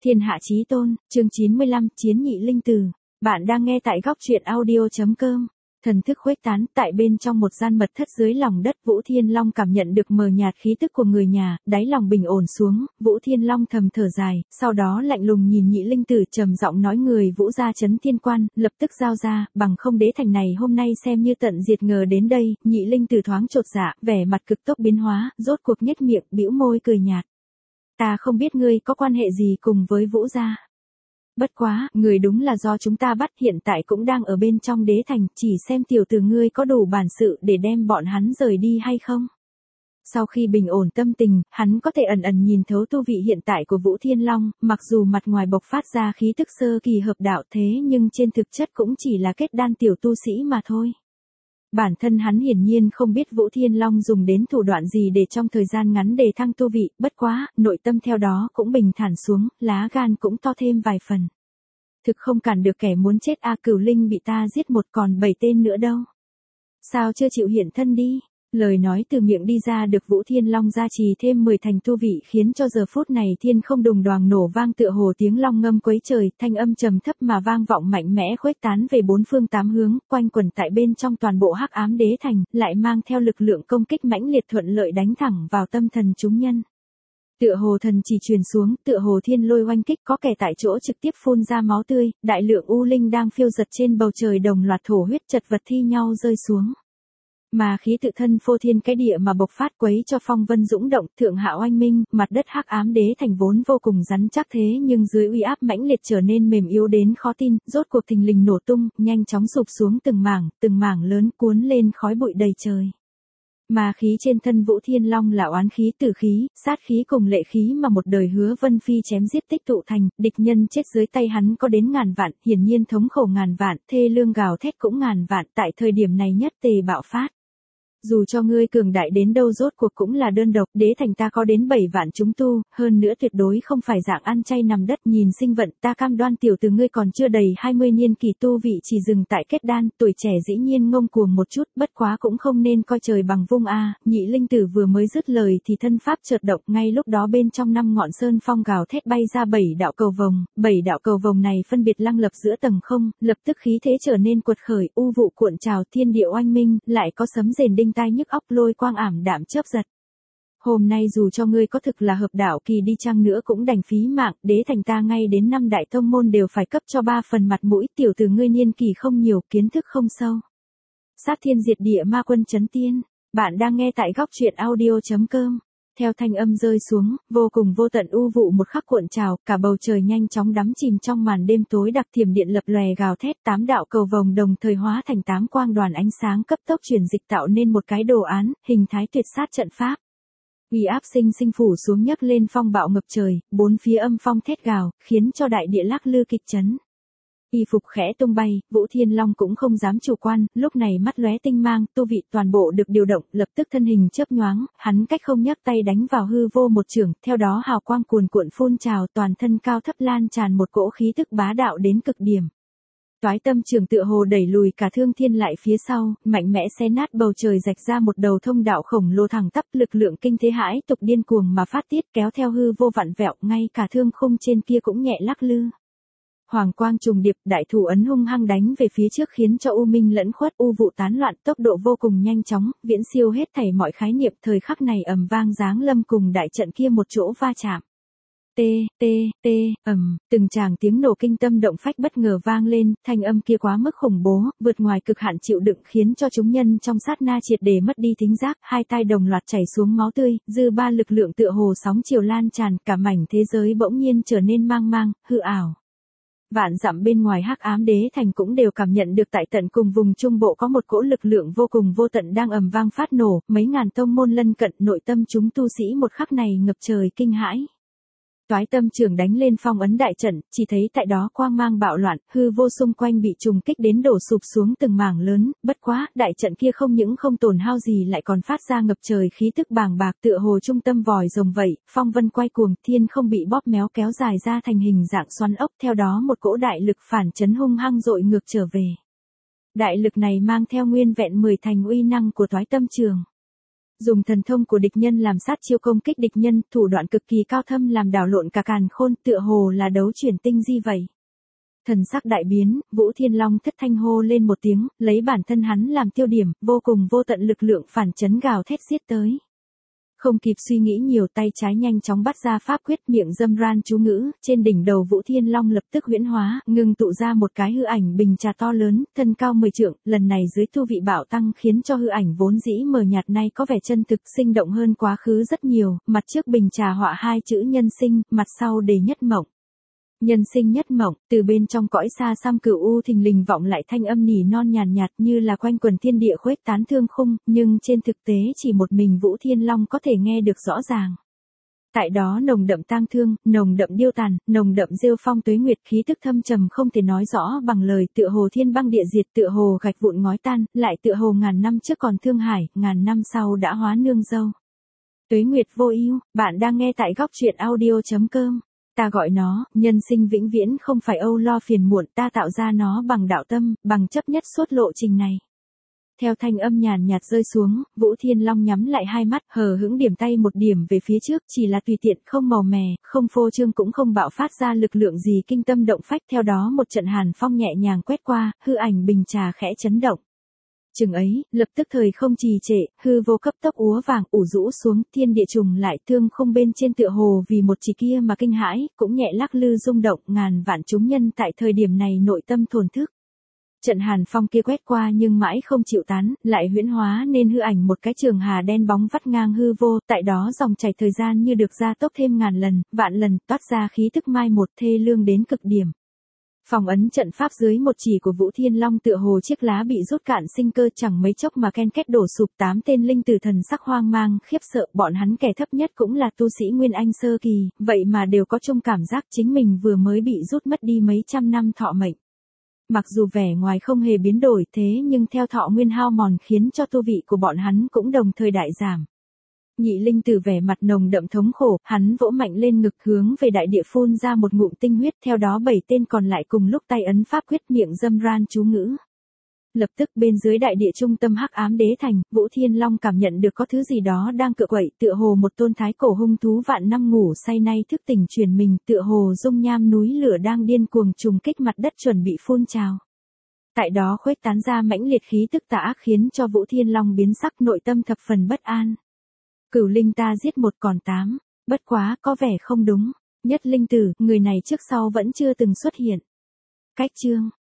Thiên hạ chí tôn, chương 95, Chiến nhị linh tử. Bạn đang nghe tại góc truyện audio.com. Thần thức khuếch tán, tại bên trong một gian mật thất dưới lòng đất, Vũ Thiên Long cảm nhận được mờ nhạt khí tức của người nhà, đáy lòng bình ổn xuống, Vũ Thiên Long thầm thở dài, sau đó lạnh lùng nhìn nhị linh tử trầm giọng nói người Vũ gia trấn thiên quan, lập tức giao ra, bằng không đế thành này hôm nay xem như tận diệt ngờ đến đây, nhị linh tử thoáng chột dạ, vẻ mặt cực tốc biến hóa, rốt cuộc nhếch miệng, bĩu môi cười nhạt. Ta không biết ngươi có quan hệ gì cùng với Vũ gia. Bất quá, người đúng là do chúng ta bắt hiện tại cũng đang ở bên trong đế thành, chỉ xem tiểu tử ngươi có đủ bản sự để đem bọn hắn rời đi hay không. Sau khi bình ổn tâm tình, hắn có thể ẩn ẩn nhìn thấu tu vị hiện tại của Vũ Thiên Long, mặc dù mặt ngoài bộc phát ra khí tức sơ kỳ hợp đạo thế nhưng trên thực chất cũng chỉ là kết đan tiểu tu sĩ mà thôi. Bản thân hắn hiển nhiên không biết Vũ Thiên Long dùng đến thủ đoạn gì để trong thời gian ngắn đề thăng tu vị, bất quá, nội tâm theo đó cũng bình thản xuống, lá gan cũng to thêm vài phần. Thực không cản được kẻ muốn chết Cửu Linh bị ta giết một còn 7 tên nữa đâu. Sao chưa chịu hiện thân đi? Lời nói từ miệng đi ra được Vũ Thiên Long gia trì thêm 10 thành tu vị khiến cho giờ phút này thiên không đùng đoàng nổ vang tựa hồ tiếng long ngâm quấy trời, thanh âm trầm thấp mà vang vọng mạnh mẽ khuếch tán về bốn phương tám hướng, quanh quẩn tại bên trong toàn bộ hắc ám đế thành, lại mang theo lực lượng công kích mãnh liệt thuận lợi đánh thẳng vào tâm thần chúng nhân. Tựa hồ thần chỉ truyền xuống, tựa hồ thiên lôi oanh kích có kẻ tại chỗ trực tiếp phun ra máu tươi, đại lượng u linh đang phiêu giật trên bầu trời đồng loạt thổ huyết chật vật thi nhau rơi xuống. Mà khí tự thân phô thiên cái địa mà bộc phát quấy cho phong vân dũng động, thượng hạ oanh minh, mặt đất hắc ám đế thành vốn vô cùng rắn chắc thế nhưng dưới uy áp mãnh liệt trở nên mềm yếu đến khó tin, rốt cuộc thình lình nổ tung, nhanh chóng sụp xuống từng mảng lớn cuốn lên khói bụi đầy trời. Mà khí trên thân Vũ Thiên Long là oán khí tử khí, sát khí cùng lệ khí mà một đời Hứa Vân Phi chém giết tích tụ thành, địch nhân chết dưới tay hắn có đến ngàn vạn, hiển nhiên thống khổ ngàn vạn, thê lương gào thét cũng ngàn vạn, tại thời điểm này nhất tề bạo phát. Dù cho ngươi cường đại đến đâu rốt cuộc cũng là đơn độc, đế thành ta có đến 7 vạn chúng tu, hơn nữa tuyệt đối không phải dạng ăn chay nằm đất nhìn sinh vận, ta cam đoan tiểu từ ngươi còn chưa đầy 20 niên kỳ tu vị chỉ dừng tại kết đan, tuổi trẻ dĩ nhiên ngông cuồng một chút, bất quá cũng không nên coi trời bằng vung nhị linh tử vừa mới dứt lời thì thân pháp chợt động, ngay lúc đó bên trong 5 ngọn sơn phong gào thét bay ra 7 đạo cầu vồng này phân biệt lăng lập giữa tầng không, lập tức khí thế trở nên quật khởi, u vụ cuộn trào thiên địa oanh minh, lại có sấm rền đinh tai nhức óc lôi quang ảm đạm chớp giật. Hôm nay dù cho ngươi có thực là hợp đạo kỳ đi chăng nữa cũng đành phí mạng, đế thành ta ngay đến 5 đại tông môn đều phải cấp cho 3 phần mặt mũi, tiểu tử ngươi niên kỳ không nhiều, kiến thức không sâu. Sát thiên diệt địa ma quân chấn tiên, bạn đang nghe tại góc truyện audio.com. Theo thanh âm rơi xuống, vô cùng vô tận u vụ một khắc cuộn trào, cả bầu trời nhanh chóng đắm chìm trong màn đêm tối đặc, thiểm điện lập lòe gào thét, 8 đạo cầu vồng đồng thời hóa thành 8 quang đoàn ánh sáng cấp tốc chuyển dịch tạo nên một cái đồ án, hình thái tuyệt sát trận pháp. Uy áp sinh phủ xuống nhấc lên phong bạo ngập trời, bốn phía âm phong thét gào, khiến cho đại địa lắc lư kịch chấn. Y phục khẽ tung bay, Vũ Thiên Long cũng không dám chủ quan, lúc này mắt lóe tinh mang, tu vị toàn bộ được điều động, lập tức thân hình chớp nhoáng, hắn cách không nhấc tay đánh vào hư vô một chưởng, theo đó hào quang cuồn cuộn phun trào, toàn thân cao thấp lan tràn một cỗ khí tức bá đạo đến cực điểm. Toái tâm trường tựa hồ đẩy lùi cả thương thiên lại phía sau, mạnh mẽ xé nát bầu trời rạch ra một đầu thông đạo khổng lồ thẳng tắp, lực lượng kinh thế hãi tục điên cuồng mà phát tiết kéo theo hư vô vặn vẹo, ngay cả thương khung trên kia cũng nhẹ lắc lư. Hoàng quang trùng điệp, đại thủ ấn hung hăng đánh về phía trước khiến cho u minh lẫn khuất, u vụ tán loạn, tốc độ vô cùng nhanh chóng, viễn siêu hết thảy mọi khái niệm, thời khắc này ầm vang giáng lâm cùng đại trận kia một chỗ va chạm. Từng tràng tiếng nổ kinh tâm động phách bất ngờ vang lên, thanh âm kia quá mức khủng bố, vượt ngoài cực hạn chịu đựng khiến cho chúng nhân trong sát na triệt để mất đi thính giác, hai tai đồng loạt chảy xuống máu tươi, dư ba lực lượng tựa hồ sóng chiều lan tràn, cả mảnh thế giới bỗng nhiên trở nên mang mang, hư ảo. Vạn dặm bên ngoài hắc ám đế thành cũng đều cảm nhận được tại tận cùng vùng trung bộ có một cỗ lực lượng vô cùng vô tận đang ầm vang phát nổ, mấy ngàn tông môn lân cận nội tâm chúng tu sĩ một khắc này ngập trời kinh hãi. Toái tâm trường đánh lên phong ấn đại trận, chỉ thấy tại đó quang mang bạo loạn, hư vô xung quanh bị trùng kích đến đổ sụp xuống từng mảng lớn, bất quá, đại trận kia không những không tổn hao gì lại còn phát ra ngập trời khí tức bàng bạc tựa hồ trung tâm vòi rồng vậy, phong vân quay cuồng, thiên không bị bóp méo kéo dài ra thành hình dạng xoắn ốc, theo đó một cỗ đại lực phản chấn hung hăng dội ngược trở về. Đại lực này mang theo nguyên vẹn 10 thành uy năng của toái tâm trường. Dùng thần thông của địch nhân làm sát chiêu công kích địch nhân, thủ đoạn cực kỳ cao thâm làm đảo lộn cả càn khôn, tựa hồ là đấu chuyển tinh di vậy. Thần sắc đại biến, Vũ Thiên Long thất thanh hô lên một tiếng, lấy bản thân hắn làm tiêu điểm, vô cùng vô tận lực lượng phản chấn gào thét giết tới. Không kịp suy nghĩ nhiều, tay trái nhanh chóng bắt ra pháp quyết, miệng dâm ran chú ngữ, trên đỉnh đầu Vũ Thiên Long lập tức huyễn hóa, ngưng tụ ra một cái hư ảnh bình trà to lớn, thân cao 10 trượng, lần này dưới tu vị bạo tăng khiến cho hư ảnh vốn dĩ mờ nhạt nay có vẻ chân thực sinh động hơn quá khứ rất nhiều, mặt trước bình trà họa hai chữ nhân sinh, mặt sau đề nhất mộng. Nhân sinh nhất mộng, từ bên trong cõi xa xăm cửu u thình lình vọng lại thanh âm nỉ non nhàn nhạt như là quanh quần thiên địa khuếch tán thương khung, nhưng trên thực tế chỉ một mình Vũ Thiên Long có thể nghe được rõ ràng. Tại đó nồng đậm tang thương, nồng đậm điêu tàn, nồng đậm rêu phong tuế nguyệt, khí tức thâm trầm không thể nói rõ bằng lời, tựa hồ thiên băng địa diệt, tựa hồ gạch vụn ngói tan, lại tựa hồ ngàn năm trước còn thương hải, ngàn năm sau đã hóa nương dâu. Tuế nguyệt vô ưu, bạn đang nghe tại góc truyện audio.com. Ta gọi nó, nhân sinh vĩnh viễn không phải âu lo phiền muộn, ta tạo ra nó bằng đạo tâm, bằng chấp nhất suốt lộ trình này. Theo thanh âm nhàn nhạt rơi xuống, Vũ Thiên Long nhắm lại hai mắt, hờ hững điểm tay một điểm về phía trước, chỉ là tùy tiện, không màu mè, không phô trương cũng không bạo phát ra lực lượng gì kinh tâm động phách, theo đó một trận hàn phong nhẹ nhàng quét qua, hư ảnh bình trà khẽ chấn động. Chừng ấy, lập tức thời không trì trệ, hư vô cấp tốc úa vàng ủ rũ xuống, thiên địa trùng lại, thương không bên trên tựa hồ vì một chỉ kia mà kinh hãi, cũng nhẹ lắc lư rung động, ngàn vạn chúng nhân tại thời điểm này nội tâm thổn thức. Trận hàn phong kia quét qua nhưng mãi không chịu tán, lại huyễn hóa nên hư ảnh một cái trường hà đen bóng vắt ngang hư vô, tại đó dòng chảy thời gian như được gia tốc thêm ngàn lần, vạn lần, toát ra khí tức mai một thê lương đến cực điểm. Phòng ấn trận pháp dưới một chỉ của Vũ Thiên Long tựa hồ chiếc lá bị rút cạn sinh cơ, chẳng mấy chốc mà ken két đổ sụp, 8 tên linh tử thần sắc hoang mang, khiếp sợ, bọn hắn kẻ thấp nhất cũng là tu sĩ Nguyên Anh sơ kỳ, vậy mà đều có chung cảm giác chính mình vừa mới bị rút mất đi mấy trăm năm thọ mệnh. Mặc dù vẻ ngoài không hề biến đổi thế nhưng theo thọ nguyên hao mòn khiến cho tu vị của bọn hắn cũng đồng thời đại giảm. Nhị linh tử vẻ mặt nồng đậm thống khổ, hắn vỗ mạnh lên ngực hướng về đại địa phun ra một ngụm tinh huyết, theo đó 7 tên còn lại cùng lúc tay ấn pháp quyết, miệng dâm ran chú ngữ. Lập tức bên dưới đại địa trung tâm hắc ám đế thành, Vũ Thiên Long cảm nhận được có thứ gì đó đang cựa quậy, tựa hồ một tôn thái cổ hung thú vạn năm ngủ say nay thức tỉnh truyền mình, tựa hồ dung nham núi lửa đang điên cuồng trùng kích mặt đất chuẩn bị phun trào. Tại đó khuếch tán ra mãnh liệt khí tức tà ác khiến cho Vũ Thiên Long biến sắc, nội tâm thập phần bất an. Cửu linh ta giết 1 còn 8, bất quá có vẻ không đúng. Nhất linh tử, người này trước sau vẫn chưa từng xuất hiện. Cách chương